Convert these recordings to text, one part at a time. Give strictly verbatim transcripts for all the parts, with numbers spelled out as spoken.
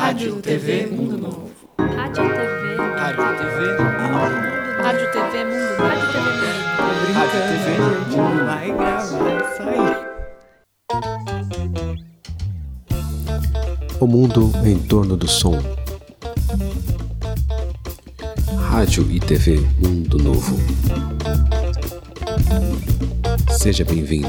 Rádio T V Mundo Novo. Rádio T V. Rádio T V Mundo Novo. Rádio T V Mundo Novo. Rádio T V Mundo Novo. Rádio T V, gente, não vai gravar isso aí. O mundo em torno do som. Rádio e T V Mundo Novo. Seja bem-vindo.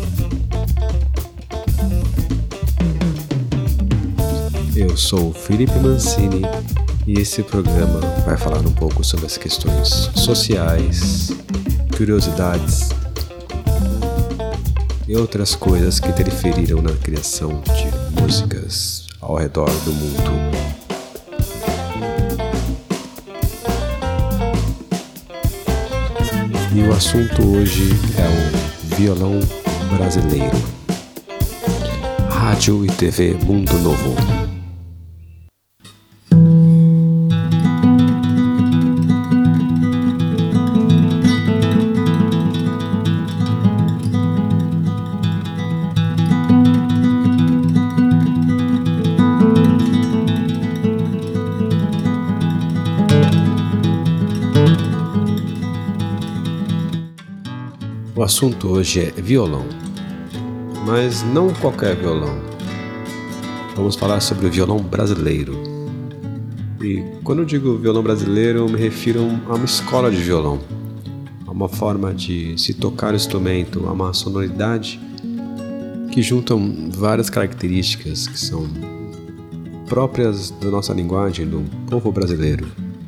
Eu sou Felipe Mancini e esse programa vai falar um pouco sobre as questões sociais, curiosidades e outras coisas que interferiram na criação de músicas ao redor do mundo. E o assunto hoje é o violão brasileiro. Rádio e T V Mundo Novo. O assunto hoje é violão, mas não qualquer violão. Vamos falar sobre o violão brasileiro. E quando eu digo violão brasileiro, eu me refiro a uma escola de violão, a uma forma de se tocar o instrumento, a uma sonoridade que juntam várias características que são próprias da nossa linguagem, do povo brasileiro.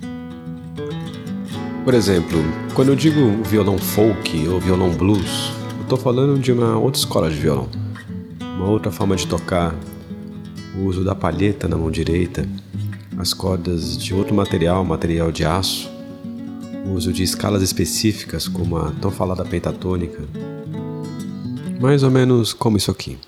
Por exemplo, quando eu digo violão folk ou violão blues, eu estou falando de uma outra escola de violão, uma outra forma de tocar, o uso da palheta na mão direita, as cordas de outro material, material de aço, o uso de escalas específicas como a tão falada pentatônica, mais ou menos como isso aqui.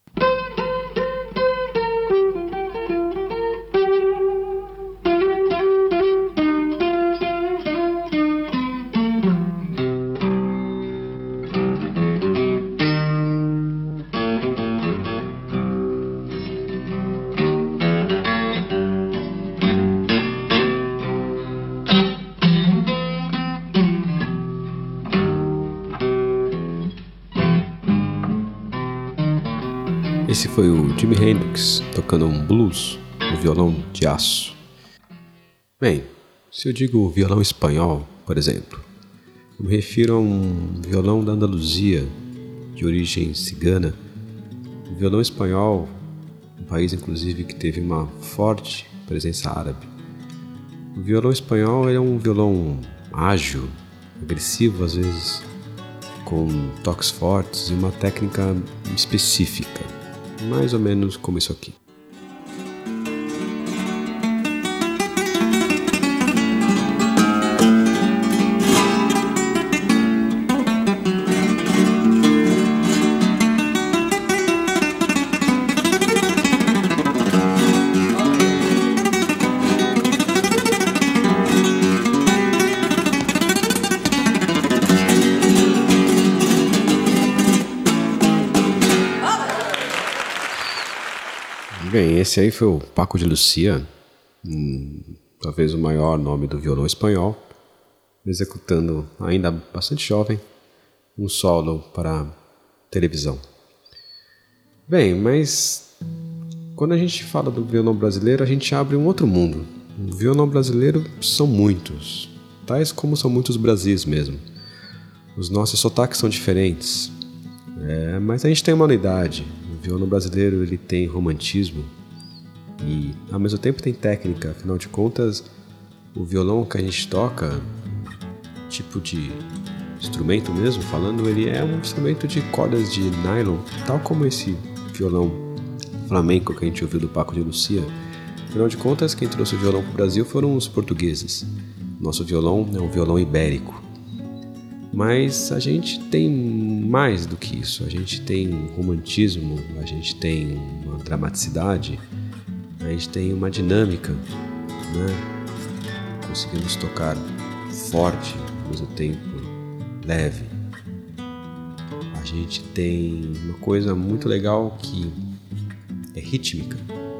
Esse foi o Jimi Hendrix tocando um blues no violão de aço. Bem, se eu digo violão espanhol, por exemplo, eu me refiro a um violão da Andaluzia, de origem cigana. O violão espanhol, um país inclusive que teve uma forte presença árabe. O violão espanhol é um violão ágil, agressivo às vezes, com toques fortes e uma técnica específica. Mais ou menos como isso aqui. Bem, esse aí foi o Paco de Lucía, hum, talvez o maior nome do violão espanhol, executando, ainda bastante jovem, um solo para televisão. Bem, mas quando a gente fala do violão brasileiro, a gente abre um outro mundo. O violão brasileiro são muitos, tais como são muitos Brasis mesmo. Os nossos sotaques são diferentes, é, mas a gente tem uma unidade. O violão brasileiro ele tem romantismo e ao mesmo tempo tem técnica, afinal de contas o violão que a gente toca, tipo de instrumento mesmo falando, ele é um instrumento de cordas de nylon, tal como esse violão flamenco que a gente ouviu do Paco de Lucía. Afinal de contas, quem trouxe o violão para o Brasil foram os portugueses. Nosso violão é um violão ibérico. Mas a gente tem mais do que isso, a gente tem um romantismo, a gente tem uma dramaticidade, a gente tem uma dinâmica, né? Conseguimos tocar forte, ao mesmo tempo leve. A gente tem uma coisa muito legal que é rítmica.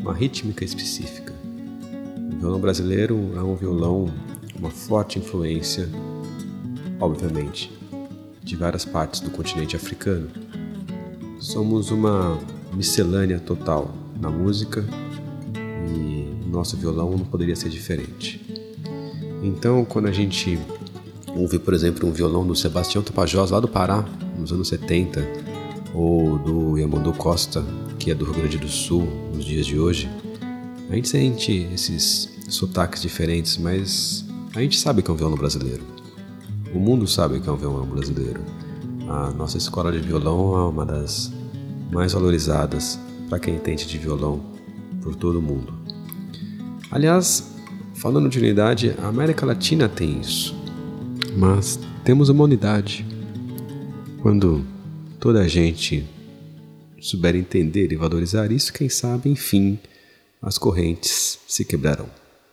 uma rítmica específica. O violão brasileiro é um violão com uma forte influência, obviamente, de várias partes do continente africano. Somos uma miscelânea total na música e o nosso violão não poderia ser diferente. Então, quando a gente ouve, por exemplo, um violão do Sebastião Tapajós, lá do Pará, nos anos setenta, ou do Yamandu Costa, que é do Rio Grande do Sul, nos dias de hoje, a gente sente esses sotaques diferentes, mas a gente sabe que é um violão brasileiro. O mundo sabe que é um violão brasileiro. A nossa escola de violão é uma das mais valorizadas para quem entende de violão por todo o mundo. Aliás, falando de unidade, a América Latina tem isso, mas temos uma unidade. Quando toda a gente souber entender e valorizar isso, quem sabe, enfim, as correntes se quebrarão.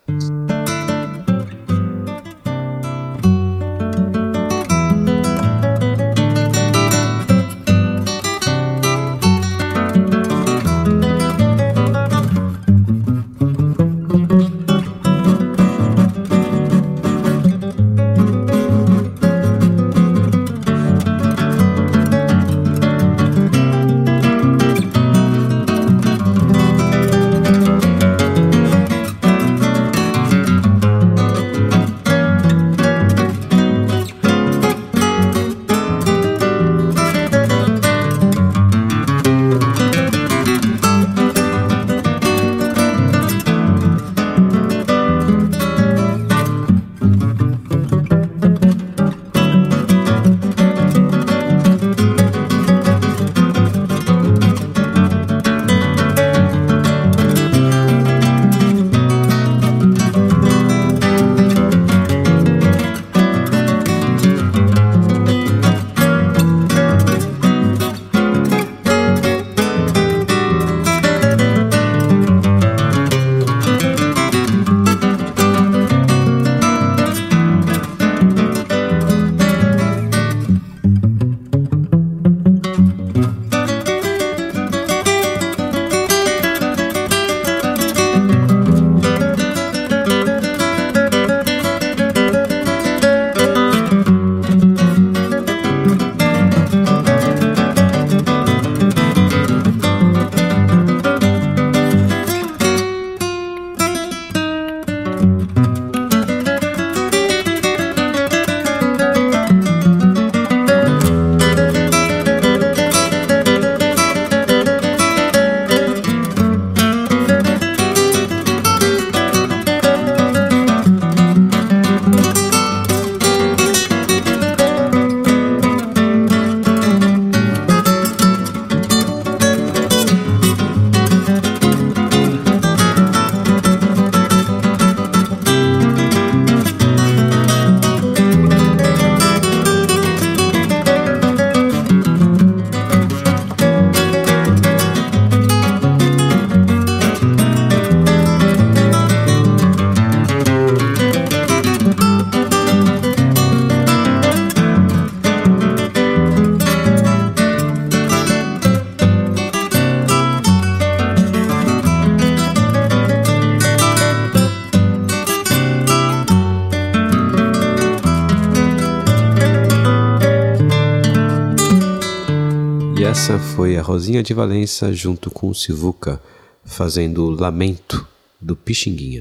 Essa foi a Rosinha de Valença junto com o Sivuca, fazendo Lamento, do Pixinguinha.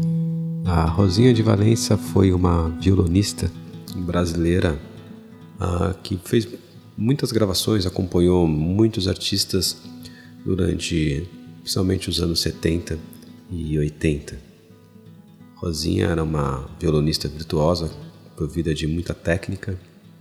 A Rosinha de Valença foi uma violonista brasileira uh, que fez muitas gravações, acompanhou muitos artistas durante, principalmente os anos setenta e oitenta. Rosinha era uma violonista virtuosa, provida de muita técnica,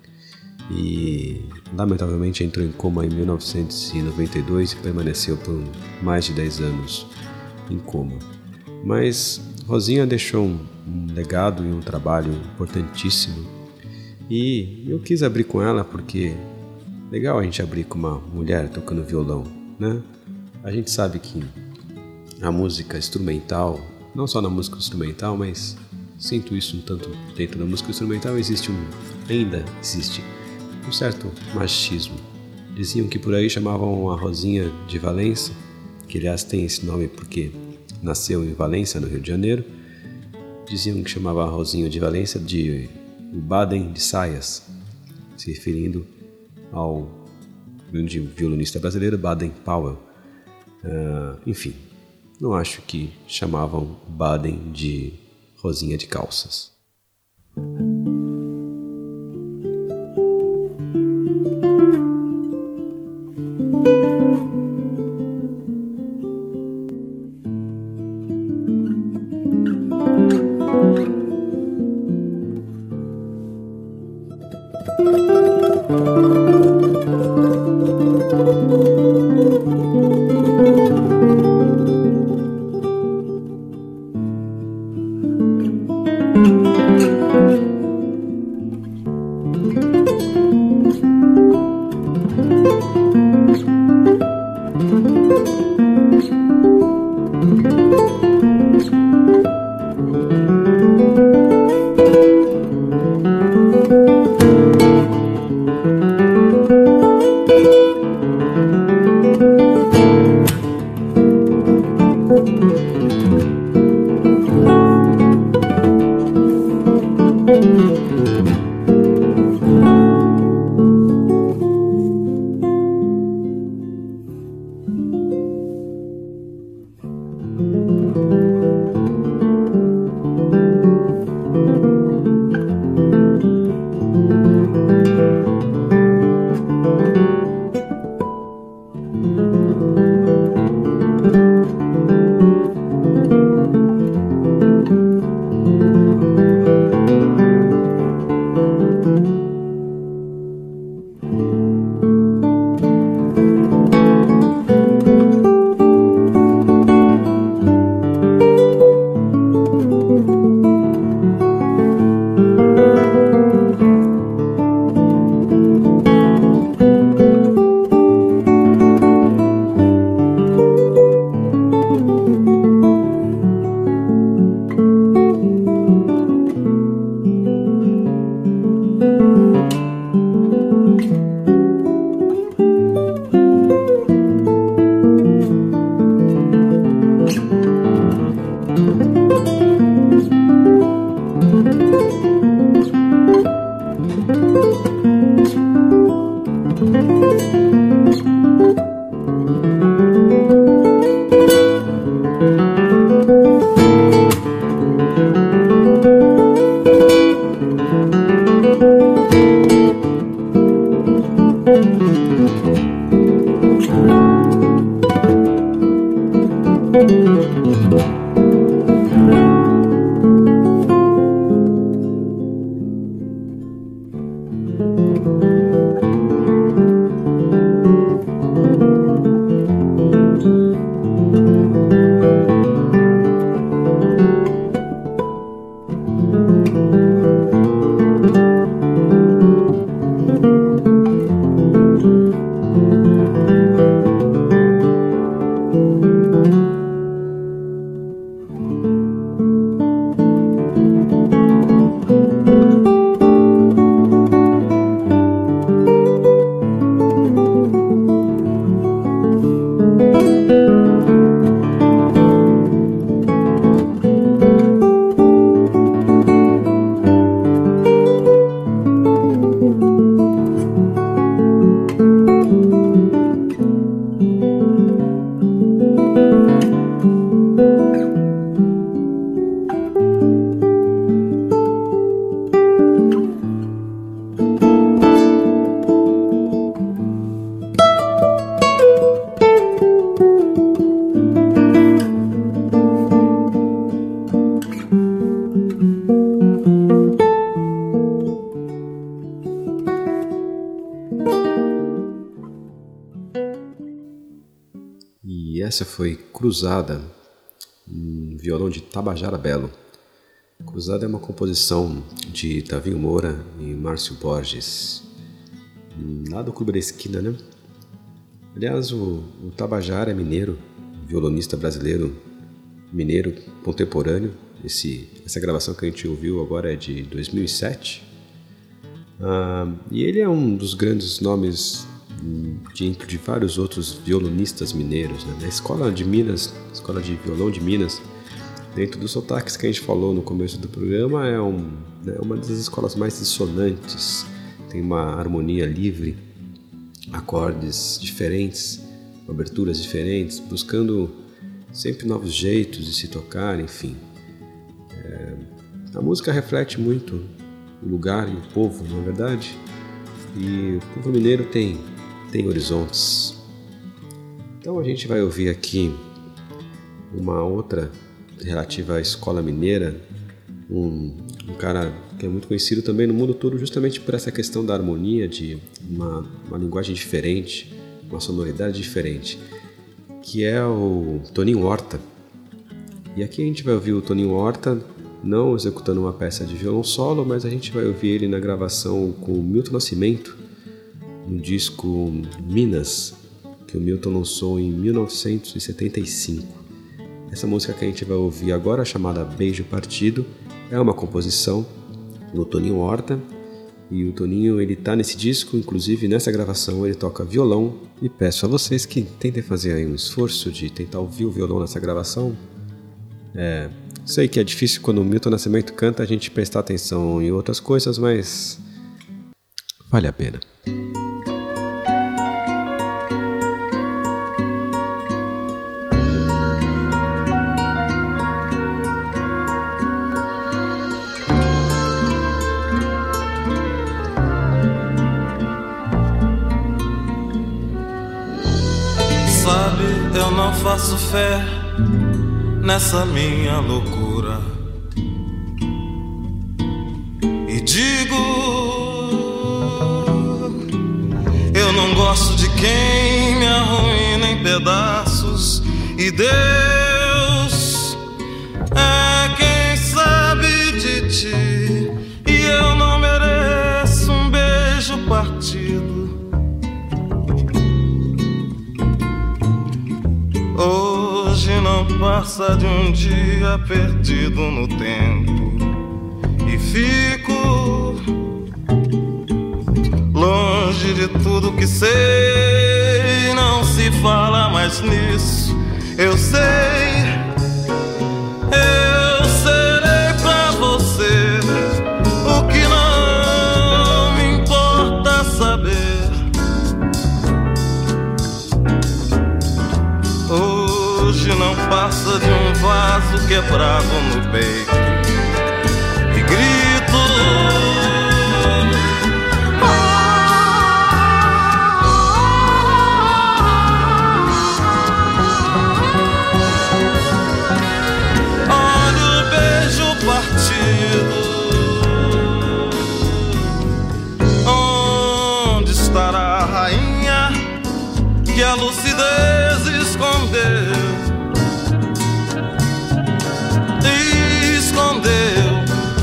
e lamentavelmente entrou em coma em mil novecentos e noventa e dois e permaneceu por mais de dez anos em coma. Mas Rosinha deixou um, um legado e um trabalho importantíssimo, e eu quis abrir com ela porque é legal a gente abrir com uma mulher tocando violão, né? A gente sabe que a música instrumental, não só na música instrumental, mas sinto isso um tanto dentro da música instrumental, existe um, ainda existe um certo machismo. Diziam que por aí chamavam a Rosinha de Valença, que aliás tem esse nome porque nasceu em Valência, no Rio de Janeiro. Diziam que chamava Raulzinho de Valência de Baden de Saias, se referindo ao grande violonista brasileiro Baden Powell. Uh, enfim, não acho que chamavam Baden de Rosinha de Calças. Essa foi Cruzada, um violão de Tabajara Belo. Cruzada é uma composição de Tavinho Moura e Márcio Borges, lá do Clube da Esquina, né? Aliás, o, o Tabajara é mineiro, violonista brasileiro, mineiro contemporâneo. Esse, essa gravação que a gente ouviu agora é de dois mil e sete. Ah, e ele é um dos grandes nomes de, de vários outros violonistas mineiros, né? Na escola de Minas, escola de violão de Minas, dentro dos sotaques que a gente falou no começo do programa, é um, né, uma das escolas mais dissonantes, tem uma harmonia livre, acordes diferentes, aberturas diferentes, buscando sempre novos jeitos de se tocar, enfim. É, a música reflete muito o lugar e o povo, não é verdade? E o povo mineiro tem, tem horizontes. Então a gente vai ouvir aqui uma outra relativa à escola mineira, um, um cara que é muito conhecido também no mundo todo justamente por essa questão da harmonia, de uma, uma linguagem diferente, uma sonoridade diferente, que é o Toninho Horta. E aqui a gente vai ouvir o Toninho Horta não executando uma peça de violão solo, mas a gente vai ouvir ele na gravação com o Milton Nascimento, no disco Minas, que o Milton lançou em mil novecentos e setenta e cinco. Essa música que a gente vai ouvir agora, chamada Beijo Partido, é uma composição do Toninho Horta, e o Toninho ele tá nesse disco, inclusive nessa gravação ele toca violão, e peço a vocês que tentem fazer aí um esforço de tentar ouvir o violão nessa gravação. É, sei que é difícil quando o Milton Nascimento canta a gente prestar atenção em outras coisas, mas vale a pena. Sabe, eu não faço fé nessa minha loucura e digo, eu não gosto de quem me arruína em pedaços, e Deus é quem sabe de ti, e eu não mereço um beijo partido. Hoje não passa de um dia perdido no tempo, e fico longe de tudo que sei. Não se fala mais nisso, eu sei. Eu serei pra você o que não me importa saber. Hoje não passa de um vaso quebrado no peito, e grito, olha o beijo partido. Onde estará a rainha que a lucidez escondeu? Escondeu.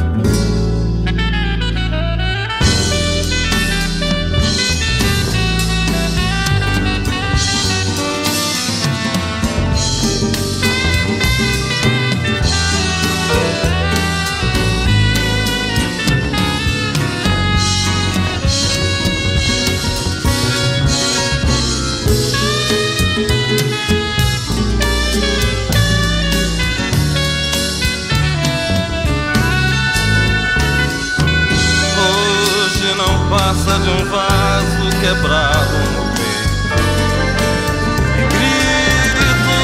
Passa de um vaso quebrado no peito, e grito,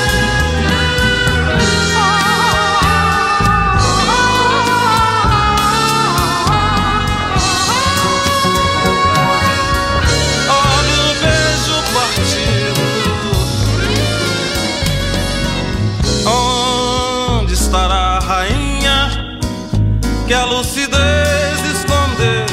olha o beijo partido. Onde estará a rainha que a lucidez escondeu?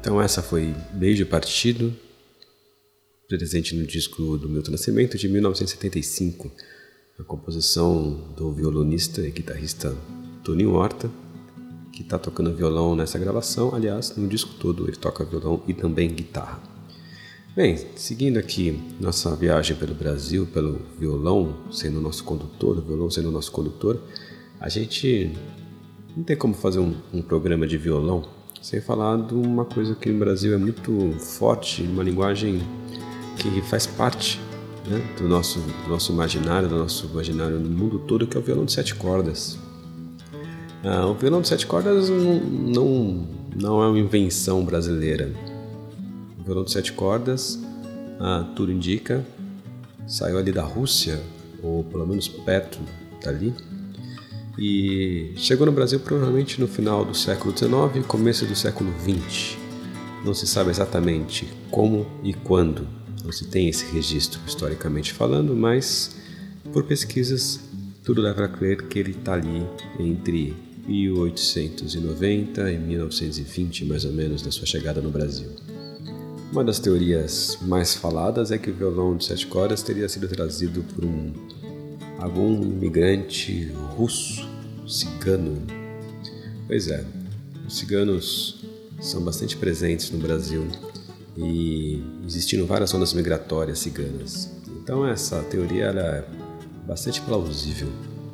Então essa foi Beijo Partido, presente no disco do Milton Nascimento de mil novecentos e setenta e cinco, a composição do violonista e guitarrista Toninho Horta, que está tocando violão nessa gravação. Aliás, no disco todo ele toca violão e também guitarra. Bem, seguindo aqui nossa viagem pelo Brasil, pelo violão sendo nosso condutor, o violão sendo nosso condutor, a gente não tem como fazer um, um programa de violão sem falar de uma coisa que no Brasil é muito forte, uma linguagem que faz parte, né, do, nosso, do nosso imaginário, do nosso imaginário no mundo todo, que é o violão de sete cordas. Ah, o violão de sete cordas não, não, não é uma invenção brasileira. O violão de sete cordas, ah, tudo indica, saiu ali da Rússia, ou pelo menos perto dali, e chegou no Brasil provavelmente no final do século dezenove e começo do século vinte. Não se sabe exatamente como e quando, não se tem esse registro historicamente falando, mas por pesquisas tudo leva a crer que ele está ali entre mil oitocentos e noventa e mil novecentos e vinte, mais ou menos, da sua chegada no Brasil. Uma das teorias mais faladas é que o violão de sete cordas teria sido trazido por um, algum imigrante russo, cigano. Pois é, os ciganos são bastante presentes no Brasil e existiram várias ondas migratórias ciganas. Então essa teoria ela é bastante plausível.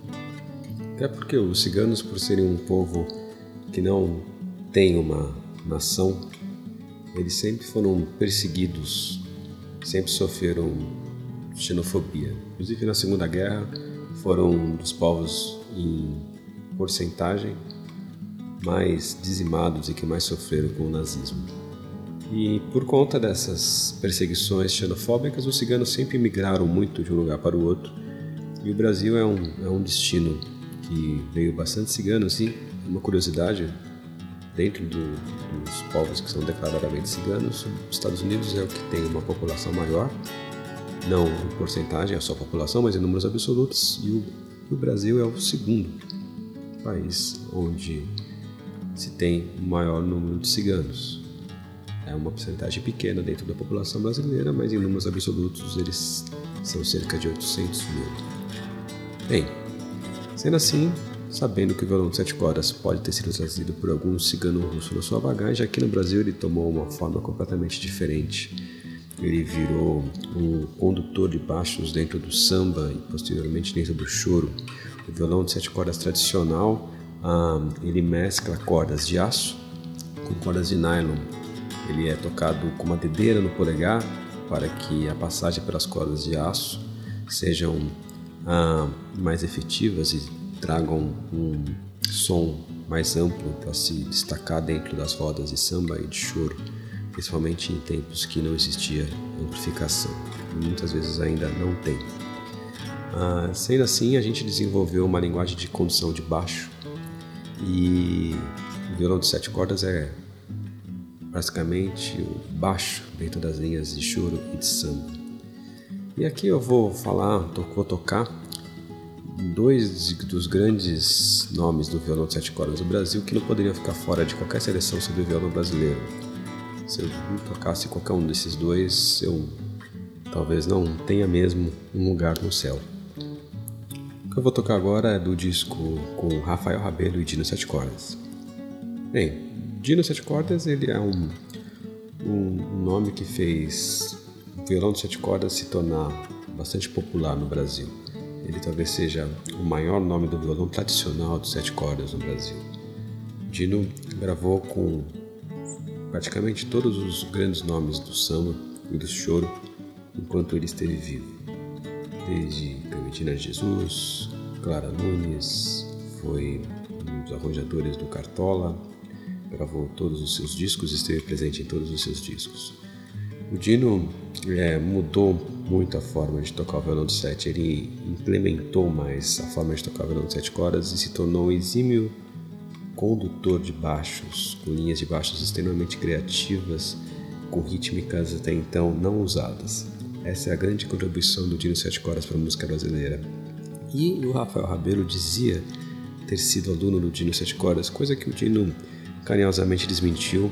Até porque os ciganos, por serem um povo que não tem uma nação, eles sempre foram perseguidos, sempre sofreram xenofobia. Inclusive na Segunda Guerra foram um dos povos em porcentagem mais dizimados e que mais sofreram com o nazismo. E por conta dessas perseguições xenofóbicas, os ciganos sempre migraram muito de um lugar para o outro. E o Brasil é um, é um destino que veio bastante ciganos, e uma curiosidade, dentro do, dos povos que são declaradamente ciganos, os Estados Unidos é o que tem uma população maior, não em porcentagem, é só a população, mas em números absolutos, e o, e o Brasil é o segundo país onde se tem o maior número de ciganos. É uma porcentagem pequena dentro da população brasileira, mas em números absolutos eles são cerca de oitocentos mil. Bem, sendo assim, sabendo que o violão de sete cordas pode ter sido trazido por algum cigano russo na sua bagagem, aqui no Brasil ele tomou uma forma completamente diferente. Ele virou um condutor de baixos dentro do samba e posteriormente dentro do choro. O violão de sete cordas tradicional, ah, ele mescla cordas de aço com cordas de nylon. Ele é tocado com uma dedeira no polegar para que a passagem pelas cordas de aço sejam ah, mais efetivas e tragam um som mais amplo para se destacar dentro das rodas de samba e de choro, principalmente em tempos que não existia amplificação, e muitas vezes ainda não tem. Ah, sendo assim, a gente desenvolveu uma linguagem de condução de baixo, e o violão de sete cordas é basicamente o baixo dentro das linhas de choro e de samba. E aqui eu vou falar, vou tocar dois dos grandes nomes do violão de sete cordas do Brasil que não poderiam ficar fora de qualquer seleção sobre o violão brasileiro. Se eu tocasse qualquer um desses dois, eu talvez não tenha mesmo um lugar no céu. O que eu vou tocar agora é do disco com Rafael Rabelo e Dino Sete Cordas. Bem, Dino Sete Cordas ele é um, um nome que fez o violão de sete cordas se tornar bastante popular no Brasil. Ele talvez seja o maior nome do violão tradicional de sete cordas no Brasil. Dino gravou com praticamente todos os grandes nomes do samba e do choro enquanto ele esteve vivo. Desde Clementina de Jesus, Clara Nunes, foi um dos arranjadores do Cartola, gravou todos os seus discos e esteve presente em todos os seus discos. O Dino é, mudou muito a forma de tocar o violão de sete, ele implementou mais a forma de tocar o violão de sete cordas e se tornou um exímio condutor de baixos, com linhas de baixos extremamente criativas, com rítmicas até então não usadas. Essa é a grande contribuição do Dino Sete Cordas para a música brasileira. E o Rafael Rabelo dizia ter sido aluno do Dino Sete Cordas, coisa que o Dino carinhosamente desmentiu,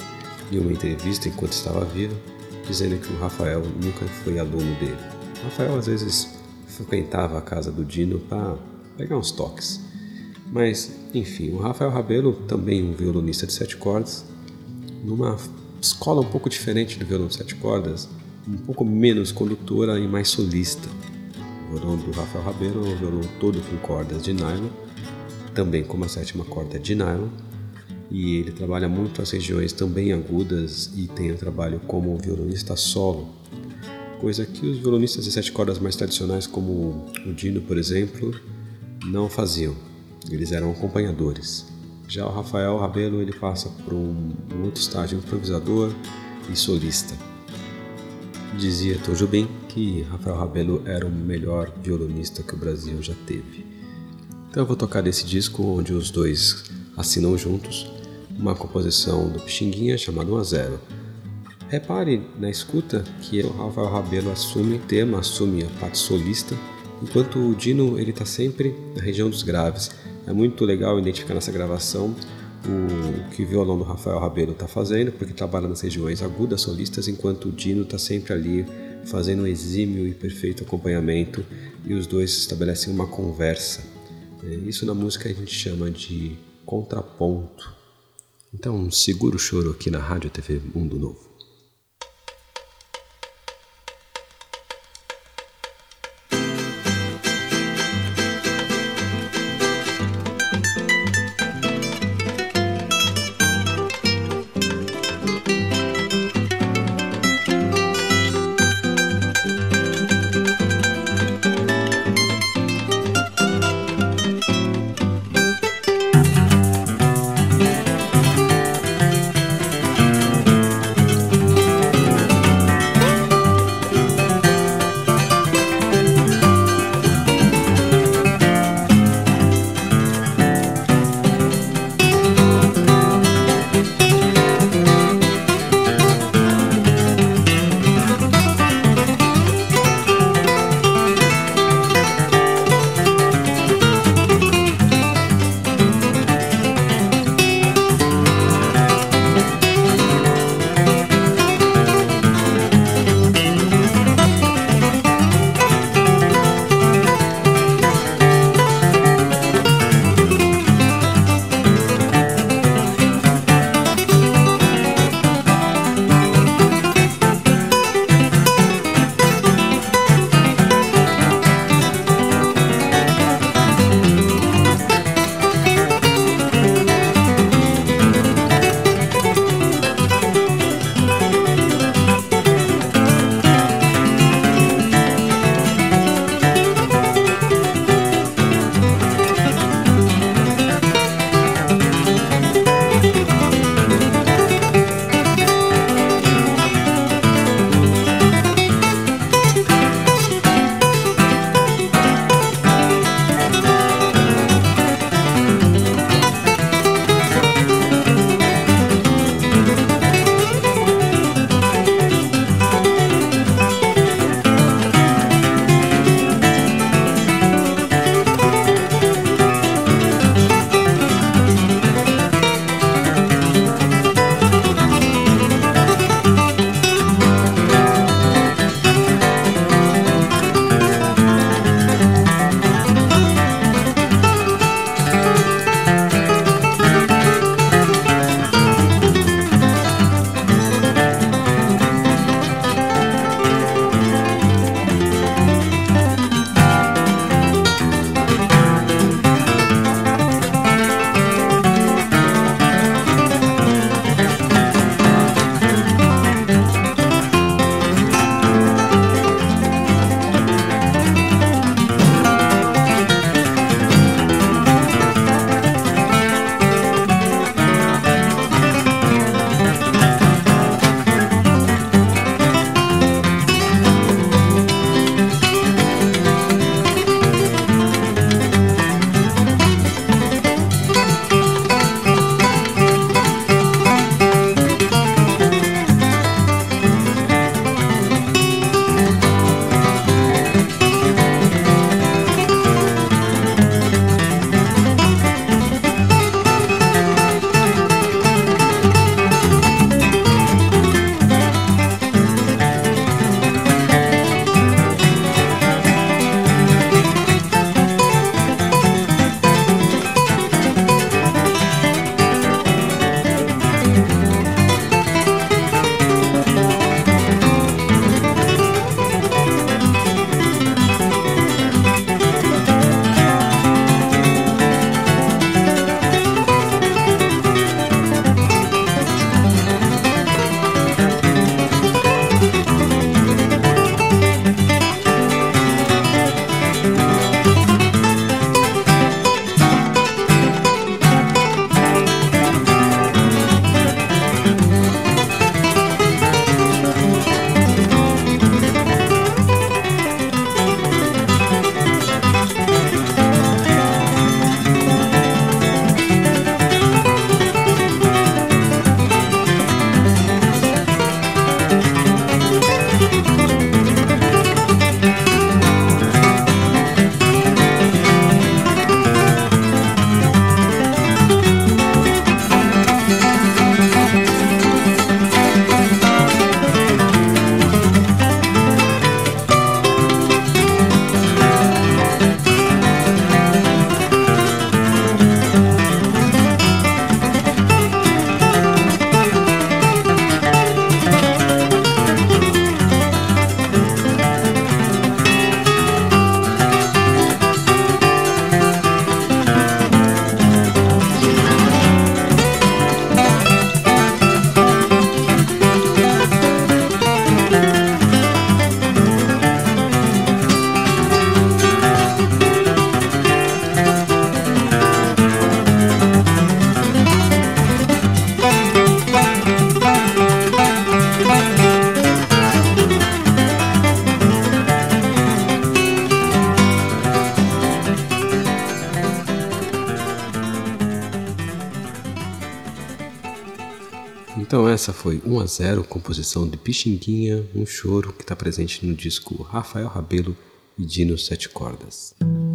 em uma entrevista enquanto estava vivo, dizendo que o Rafael nunca foi aluno dele. O Rafael às vezes frequentava a casa do Dino para pegar uns toques. Mas, enfim, o Rafael Rabelo, também um violonista de sete cordas, numa escola um pouco diferente do violão de sete cordas, um pouco menos condutora e mais solista. O violão do Rafael Rabelo é um violão todo com cordas de nylon, também com uma sétima corda de nylon, e ele trabalha muito as regiões também agudas e tem um trabalho como violonista solo, coisa que os violonistas de sete cordas mais tradicionais, como o Dino, por exemplo, não faziam. Eles eram acompanhadores. Já o Rafael Rabelo, ele passa por um, um outro estágio, improvisador e solista. Dizia Tom Jobim que Rafael Rabelo era o melhor violonista que o Brasil já teve. Então eu vou tocar desse disco onde os dois assinam juntos uma composição do Pixinguinha chamada um a zero. Repare na escuta que o Rafael Rabelo assume o tema, assume a parte solista, enquanto o Dino está sempre na região dos graves. É muito legal identificar nessa gravação o que o violão do Rafael Rabelo está fazendo, porque trabalha nas regiões agudas solistas, enquanto o Dino está sempre ali fazendo um exímio e perfeito acompanhamento, e os dois estabelecem uma conversa. Isso na música a gente chama de contraponto. Então segura o choro aqui na Rádio T V Mundo Novo. Então essa foi um a zero, composição de Pixinguinha, um choro, que está presente no disco Rafael Rabelo e Dino Sete Cordas.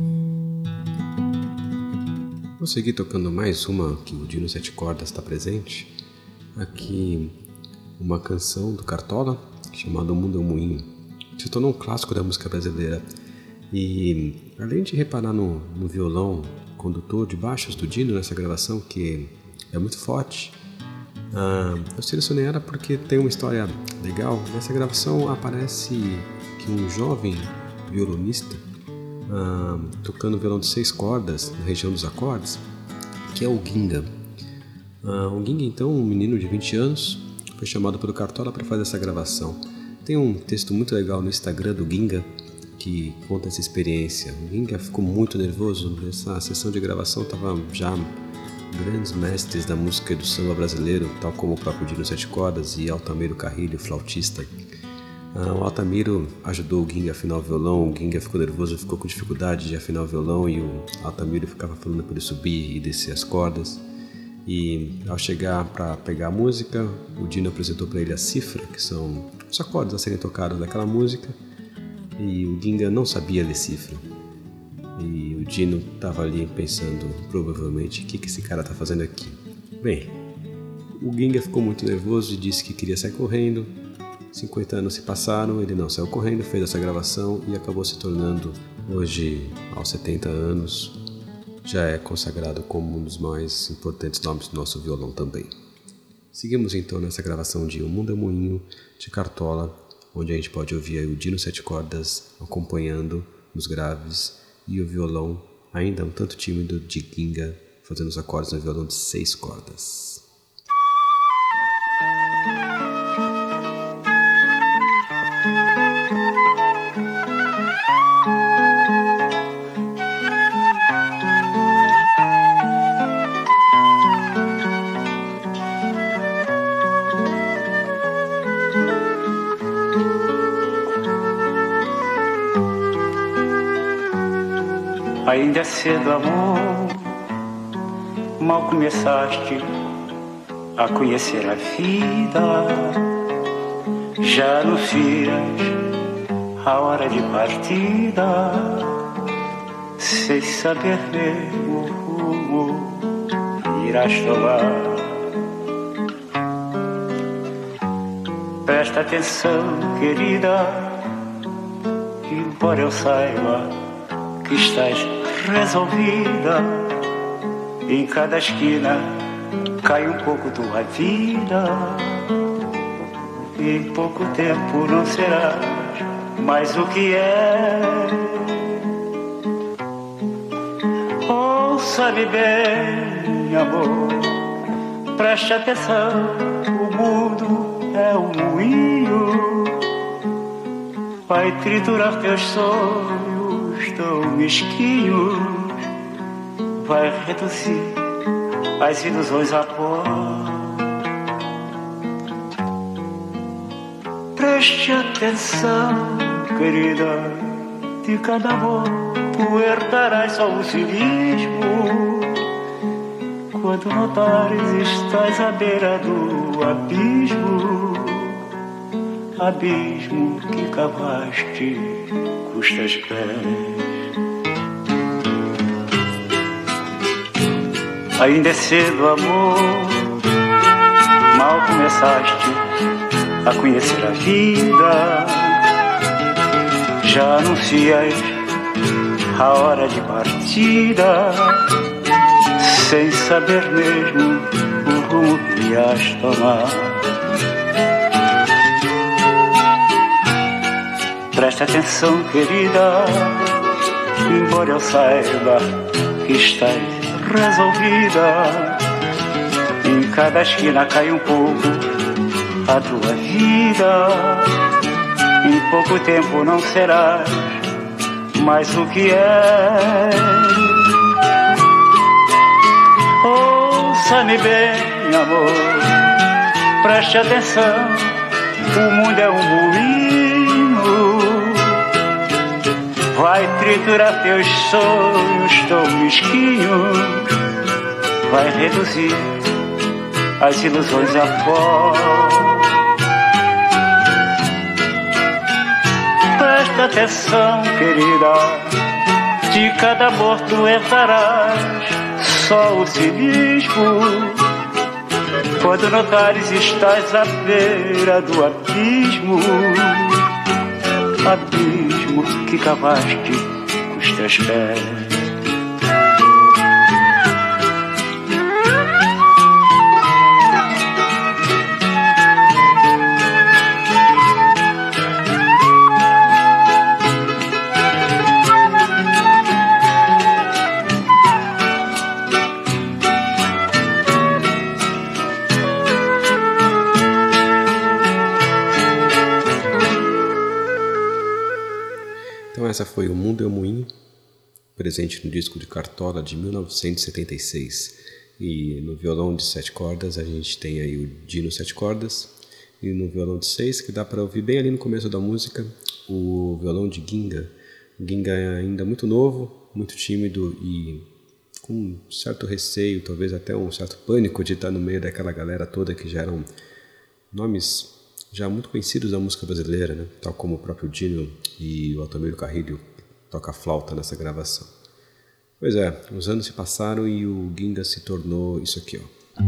Vou seguir tocando mais uma que o Dino Sete Cordas está presente. Aqui uma canção do Cartola chamada O Mundo é um Moinho. Se tornou um clássico da música brasileira. E além de reparar no, no violão condutor de baixos do Dino nessa gravação, que é muito forte, ah, eu selecionei ela porque tem uma história legal. Nessa gravação aparece que um jovem violonista ah, tocando violão de seis cordas na região dos acordes, que é o Ginga. Ah, o Ginga, então, um menino de vinte anos, foi chamado pelo Cartola para fazer essa gravação. Tem um texto muito legal no Instagram do Ginga que conta essa experiência. O Ginga ficou muito nervoso. Nessa sessão de gravação estava já grandes mestres da música e do samba brasileiro, tal como o próprio Dino Sete Cordas e Altamiro Carrilho, flautista. Ah, o Altamiro ajudou o Ginga a afinar o violão. O Ginga ficou nervoso, ficou com dificuldade de afinar o violão e o Altamiro ficava falando para ele subir e descer as cordas. E ao chegar para pegar a música, o Dino apresentou para ele a cifra, que são os acordes a serem tocados daquela música, e o Ginga não sabia ler cifra. E o Dino estava ali pensando, provavelmente, o que, que esse cara está fazendo aqui? Bem, o Ginga ficou muito nervoso e disse que queria sair correndo. cinquenta anos se passaram, ele não saiu correndo, fez essa gravação e acabou se tornando, hoje, aos setenta anos, já é consagrado como um dos mais importantes nomes do nosso violão também. Seguimos então nessa gravação de O Mundo é Moinho, de Cartola, onde a gente pode ouvir o Dino Sete Cordas acompanhando os graves e o violão, ainda um tanto tímido, de Ginga, fazendo os acordes no violão de seis cordas. Ainda é cedo, amor, mal começaste a conhecer a vida. Já anuncias a hora de partida, sem saber mesmo o rumo irás tomar. Presta atenção, querida, embora eu saiba que estás resolvida, em cada esquina cai um pouco tua vida. Em pouco tempo não serás mais o que é. Ouça-me bem, amor, preste atenção, o mundo é um moinho, vai triturar teus sonhos tão mesquinhos, vai reduzir as ilusões a pó. Preste atenção, querida, de cada amor tu herdarás só o cinismo. Quando notares estás à beira do abismo, abismo que cavaste custas pés. Ainda é cedo, amor, mal começaste a conhecer a vida. Já anuncias a hora de partida, sem saber mesmo o rumo que irás tomar. Presta atenção, querida, embora eu saiba que estás resolvida, em cada esquina cai um pouco a tua vida. Em pouco tempo não serás mais o que é. Ouça-me bem, amor, preste atenção, o mundo é um moinho, vai triturar teus sonhos tão mesquinhos, vai reduzir as ilusões afora. Presta atenção, querida, de cada amor tu entrarás só o cinismo. Quando notares estás à beira do abismo, abismo que cavaste com os teus pés. Essa foi O Mundo é o Moinho, presente no disco de Cartola de mil novecentos e setenta e seis. E no violão de sete cordas a gente tem aí o Dino sete cordas, e no violão de seis, que dá para ouvir bem ali no começo da música, o violão de Ginga. Ginga é ainda muito novo, muito tímido e com um certo receio, talvez até um certo pânico de estar no meio daquela galera toda que já eram nomes já muito conhecidos da música brasileira, né? Tal como o próprio Dino e o Altamiro Carrilho toca flauta nessa gravação. Pois é, os anos se passaram e o Ginga se tornou isso aqui, ó.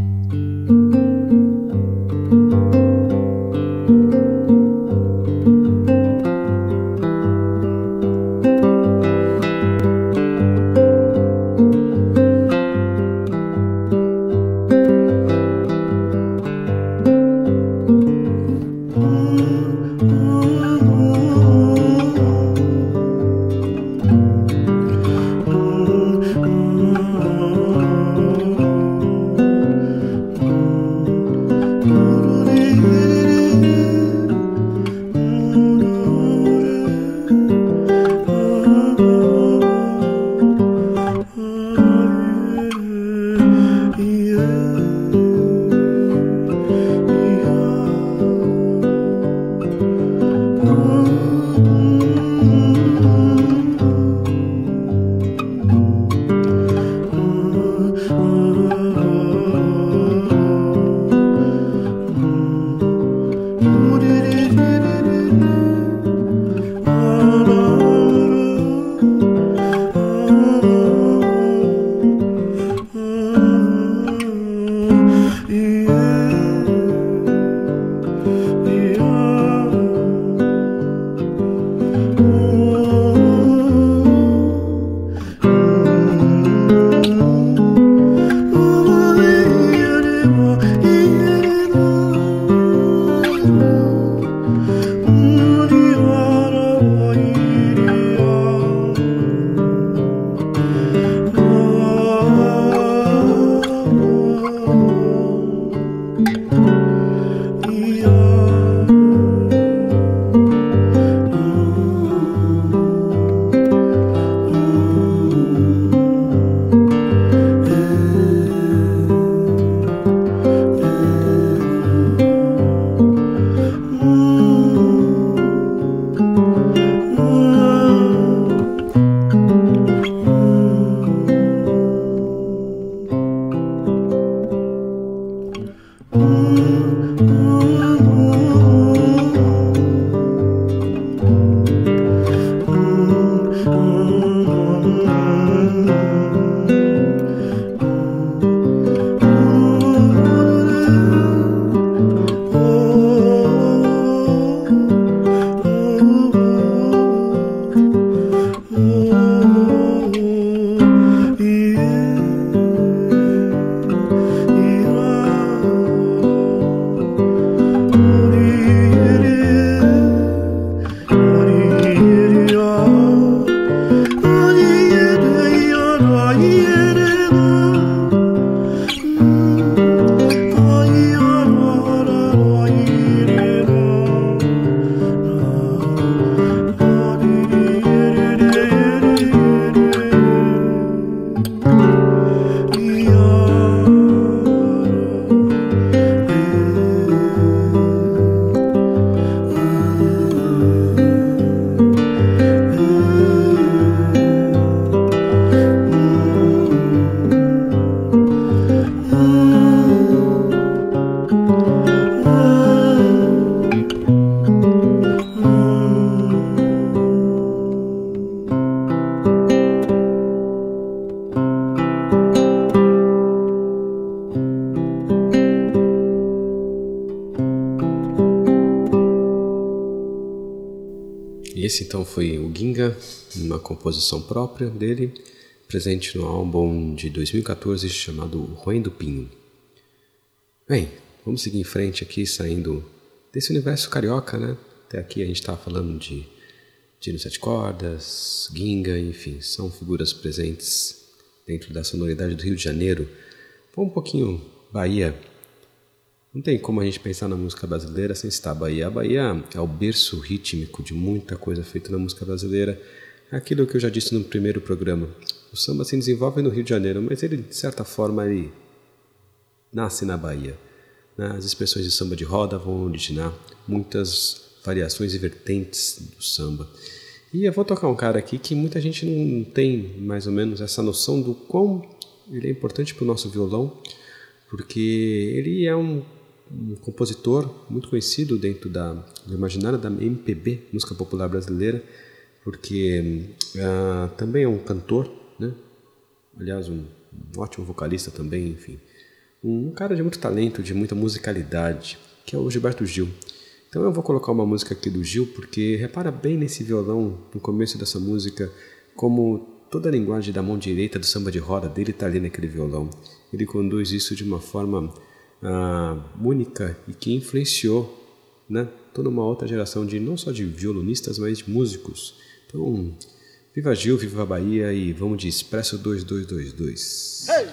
esse então foi o Ginga, uma composição própria dele, presente no álbum de dois mil e quatorze chamado Ruim do Pinho. Bem, vamos seguir em frente aqui, saindo desse universo carioca, né? Até aqui a gente estava falando de Dino Sete Cordas, Ginga, enfim, são figuras presentes dentro da sonoridade do Rio de Janeiro. Vamos um pouquinho Bahia. Não tem como a gente pensar na música brasileira sem citar a Bahia. A Bahia é o berço rítmico de muita coisa feita na música brasileira. É aquilo que eu já disse no primeiro programa. O samba se desenvolve no Rio de Janeiro, mas ele, de certa forma, ele nasce na Bahia. As expressões de samba de roda vão originar muitas variações e vertentes do samba. E eu vou tocar um cara aqui que muita gente não tem mais ou menos essa noção do quão ele é importante para o nosso violão, porque ele é um, um compositor muito conhecido dentro da, do imaginário da M P B, música popular brasileira, porque uh, também é um cantor, né? Aliás, um, um ótimo vocalista também, enfim. Um cara de muito talento, de muita musicalidade, que é o Gilberto Gil. Então eu vou colocar uma música aqui do Gil, porque repara bem nesse violão, no começo dessa música, como toda a linguagem da mão direita do samba de roda dele está ali naquele violão. Ele conduz isso de uma forma ah, única e que influenciou, né, toda uma outra geração, de não só de violonistas, mas de músicos. Então, viva Gil, viva a Bahia e vamos de Expresso dois dois dois dois. Hey!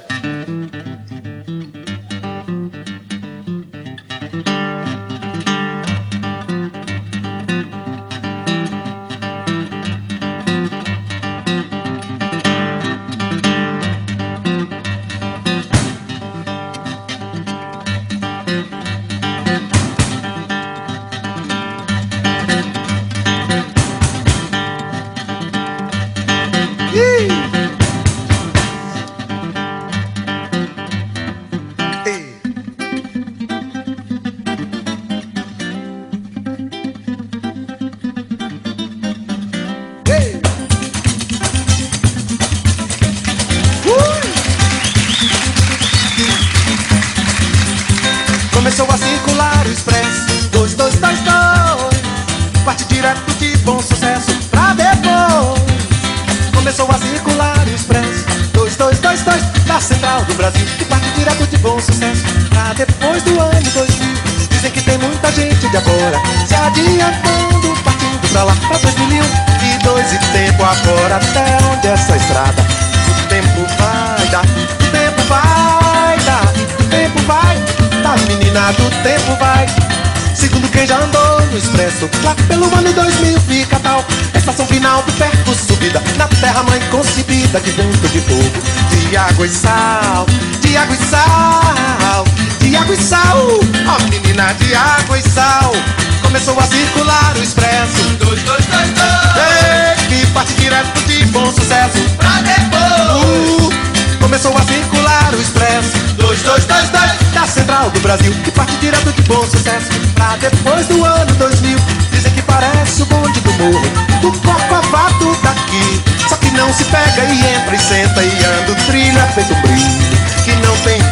Começou a circular o Expresso dois dois dois dois, parte direto de Bom Sucesso pra depois. Começou a circular o Expresso dois dois dois dois, da Central do Brasil, e parte direto de Bom Sucesso pra depois do ano dois mil. Dizem que tem muita gente de agora se adiantando, partindo pra lá pra dois mil e um e dois, e tempo agora até onde essa estrada o tempo vai dar, o tempo vai dar, o tempo vai dar, menina do tempo vai. Segundo quem já andou no Expresso, lá pelo ano dois mil fica tal estação final do percurso, subida na terra mãe concebida de vento de fogo, de água e sal, de água e sal, de água e sal, ó oh, menina de água e sal. Começou a circular o Expresso dois dois dois dois, que parte direto de Bom Sucesso pra depois. uh, Começou a circular o Expresso dois dois dois dois, da Central do Brasil, que parte direto de Bom Sucesso pra depois do ano dois mil. Dizem que parece o bonde do morro, do Corcovado daqui, só que não se pega e entra e senta e anda o trilho é feito um brilho que não tem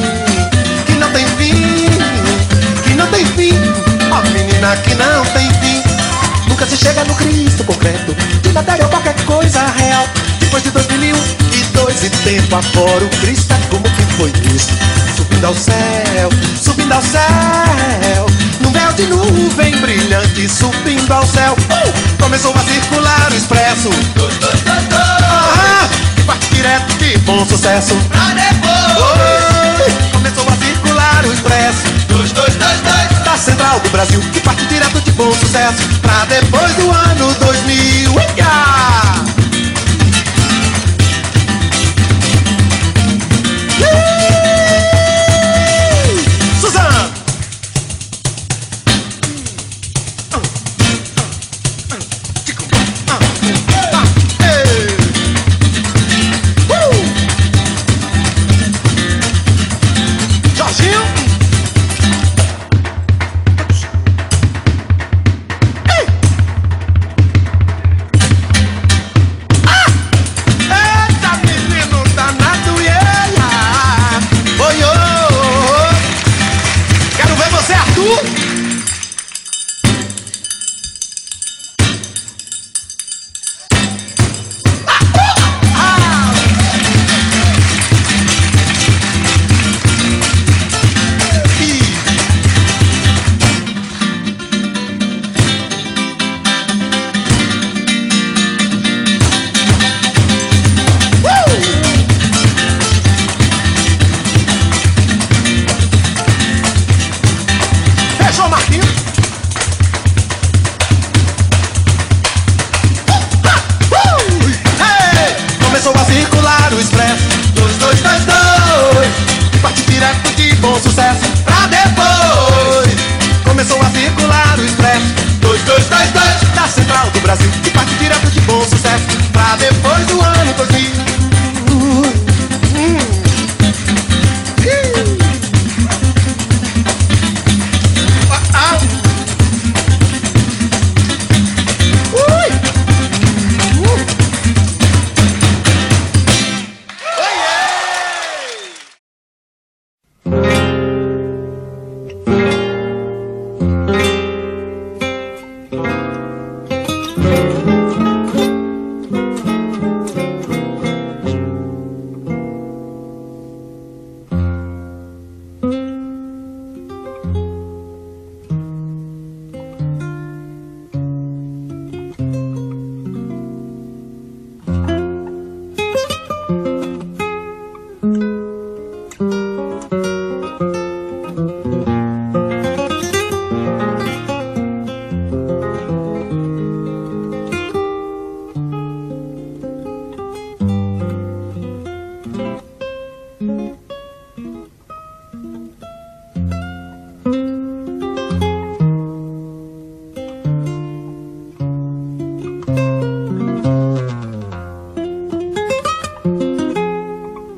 fim, que não tem fim, que não tem fim, ó oh, menina que não tem fim. Nunca se chega no Cristo concreto, de matéria ou qualquer coisa real. Depois de dois mil e um e dois, e tempo afora, o Cristo é como que foi visto, subindo ao céu, subindo ao céu, num véu de nuvem brilhante, subindo ao céu. uh! Começou a circular o Expresso dois dois dois dois, ah, que parte direto de Bom Sucesso pra depois. uh! Começou a circular o Expresso dois dois dois dois, da Central do Brasil, que parte direto de Bom Sucesso pra depois do ano dois mil. Uia!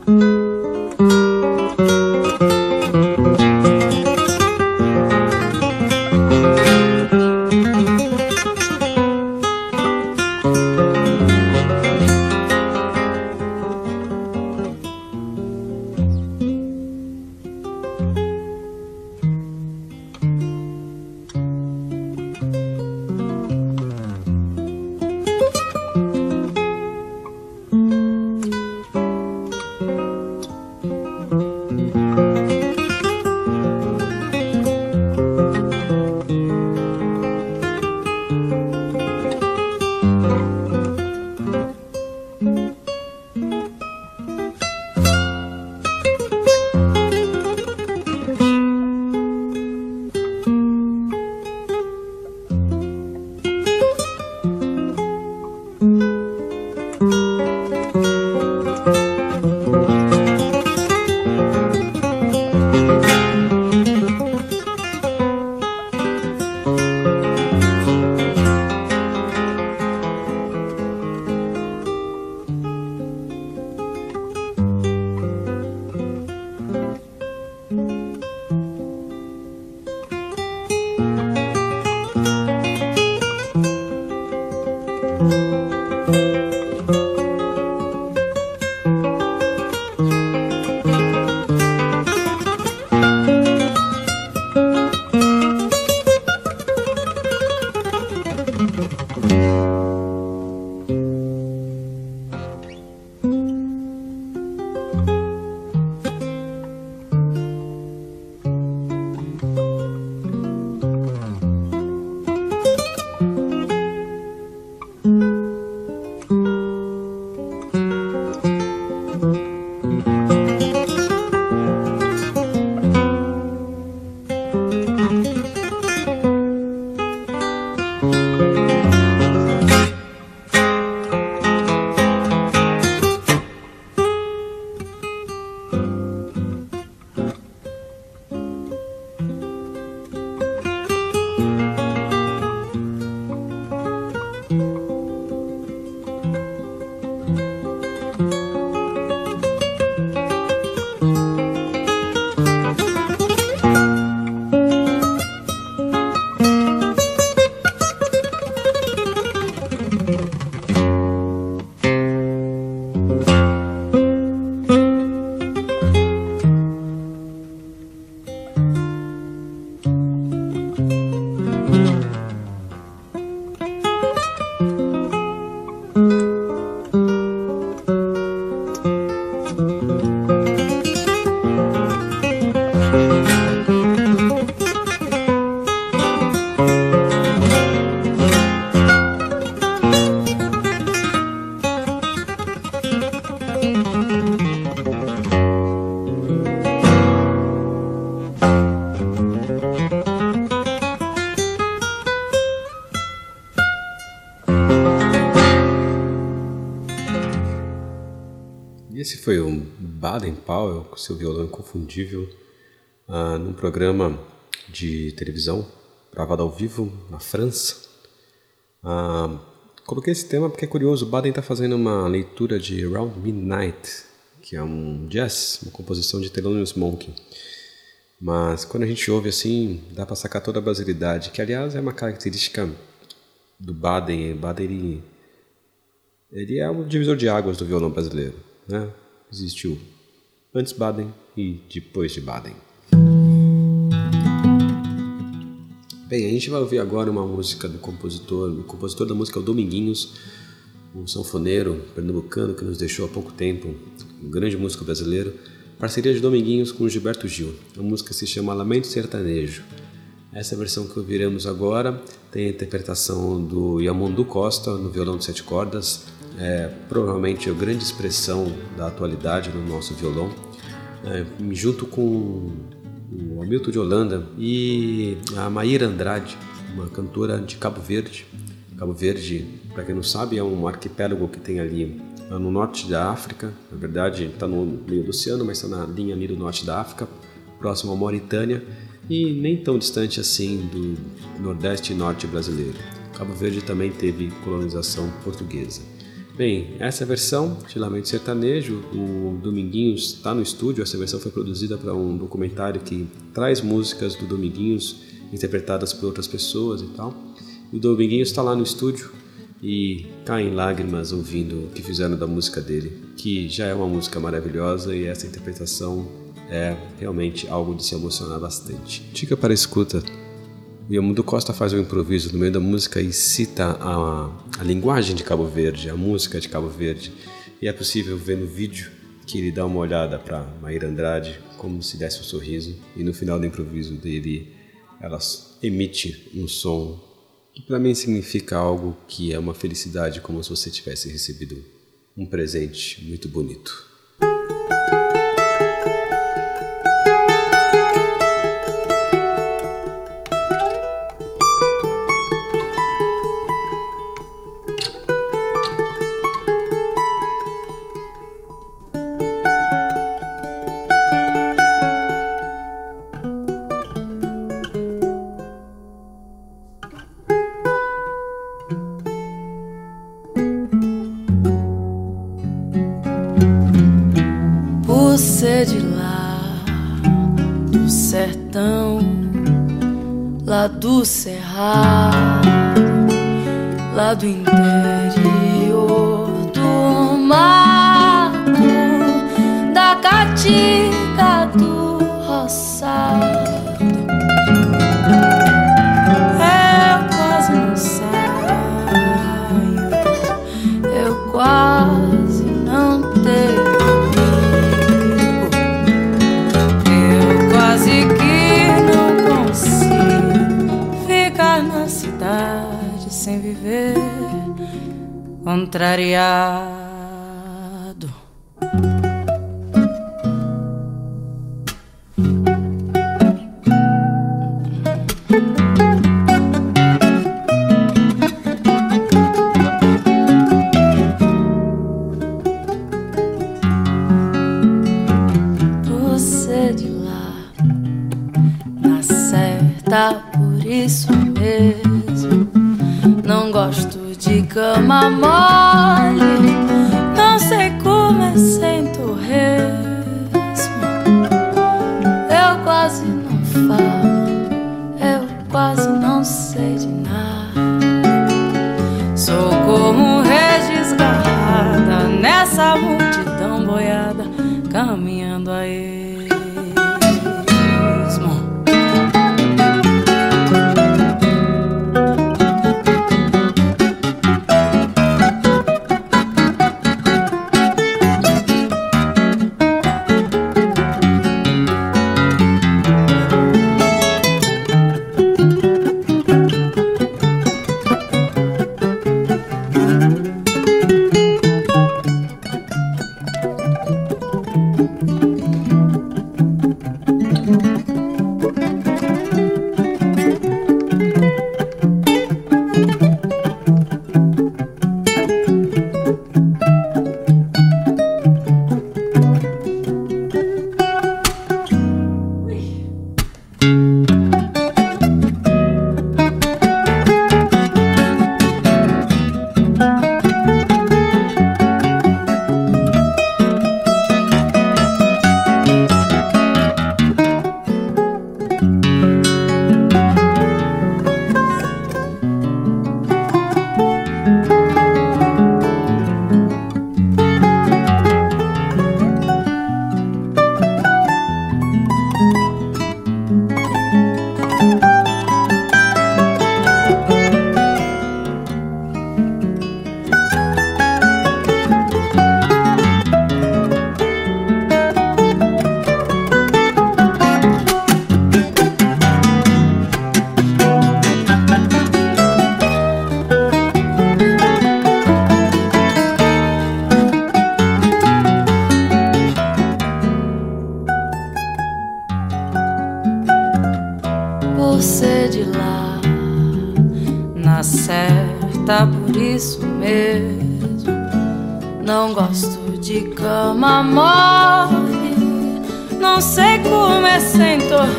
Esse foi o Baden-Powell com seu violão inconfundível uh, num programa de televisão gravado ao vivo na França. Uh, coloquei esse tema porque é curioso. O Baden está fazendo uma leitura de Around Midnight, que é um jazz, uma composição de Thelonious Monk. Mas quando a gente ouve assim, dá para sacar toda a brasilidade, que aliás é uma característica do Baden. O Baden ele, ele é um divisor de águas do violão brasileiro, né? Existiu antes Baden e depois de Baden. Bem, a gente vai ouvir agora uma música do compositor. O compositor da música é o Dominguinhos, um sanfoneiro pernambucano que nos deixou há pouco tempo, um grande músico brasileiro. Parceria de Dominguinhos com Gilberto Gil. A música se chama Lamento Sertanejo. Essa versão que ouviremos agora tem a interpretação do Yamondu Costa no violão de sete cordas. É provavelmente a grande expressão da atualidade no nosso violão, é, junto com o Hamilton de Holanda e a Maíra Andrade, uma cantora de Cabo Verde. Cabo Verde, para quem não sabe, é um arquipélago que tem ali no norte da África. Na verdade, está no meio do oceano, mas está na linha ali do norte da África, próximo à Mauritânia e nem tão distante assim do nordeste e norte brasileiro. Cabo Verde também teve colonização portuguesa. Bem, essa versão de Lamento Sertanejo, o Dominguinhos está no estúdio. Essa versão foi produzida para um documentário que traz músicas do Dominguinhos interpretadas por outras pessoas e tal. E o Dominguinhos está lá no estúdio e cai em lágrimas ouvindo o que fizeram da música dele, que já é uma música maravilhosa, e essa interpretação é realmente algo de se emocionar bastante. Dica para a escuta. O Yamundo Costa faz um improviso no meio da música e cita a, a linguagem de Cabo Verde, a música de Cabo Verde. E é possível ver no vídeo que ele dá uma olhada para Maíra Andrade como se desse um sorriso. E no final do improviso dele, ela emite um som que para mim significa algo que é uma felicidade, como se você tivesse recebido um presente muito bonito. Você de lá do sertão, lá do cerrado, lá do interior do mato, da caatinga do roçado. Eu quase não saio, eu quase não tenho. Quase que não consigo ficar na cidade sem viver contrariado. Você de lá na certa, por isso mesmo não gosto de cama mole, não sei comer sem torresmo. Eu quase não falo, eu quase não sei de nada. Sou como rede esgarrada nessa multidão boiada, caminhando a esmo. Você de lá na certa, por isso mesmo não gosto de cama mole, não sei comer sem torresmo.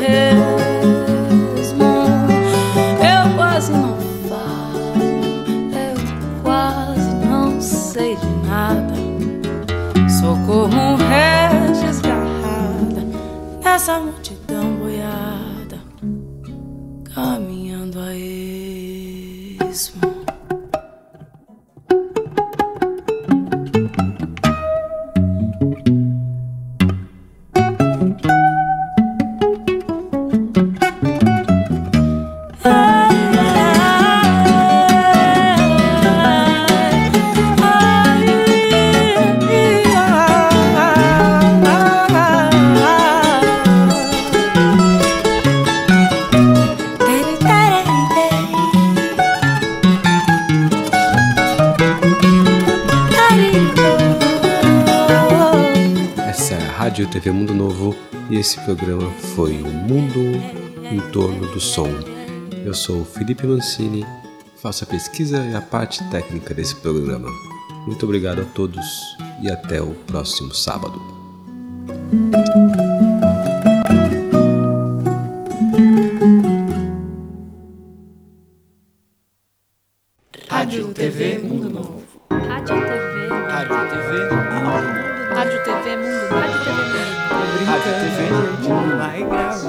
Eu quase não falo, eu quase não sei de essa multidão boiada, caminhando a esmo. Rádio T V Mundo Novo, e esse programa foi O Mundo em Torno do Som. Eu sou o Felipe Mancini, faço a pesquisa e a parte técnica desse programa. Muito obrigado a todos e até o próximo sábado. Rádio T V Mundo Novo. Rádio T V. Rádio T V Mundo Novo. Rádio T V Mundo Novo. Rádio T V Mundo Novo. Rádio T V, a gente não vai gravar.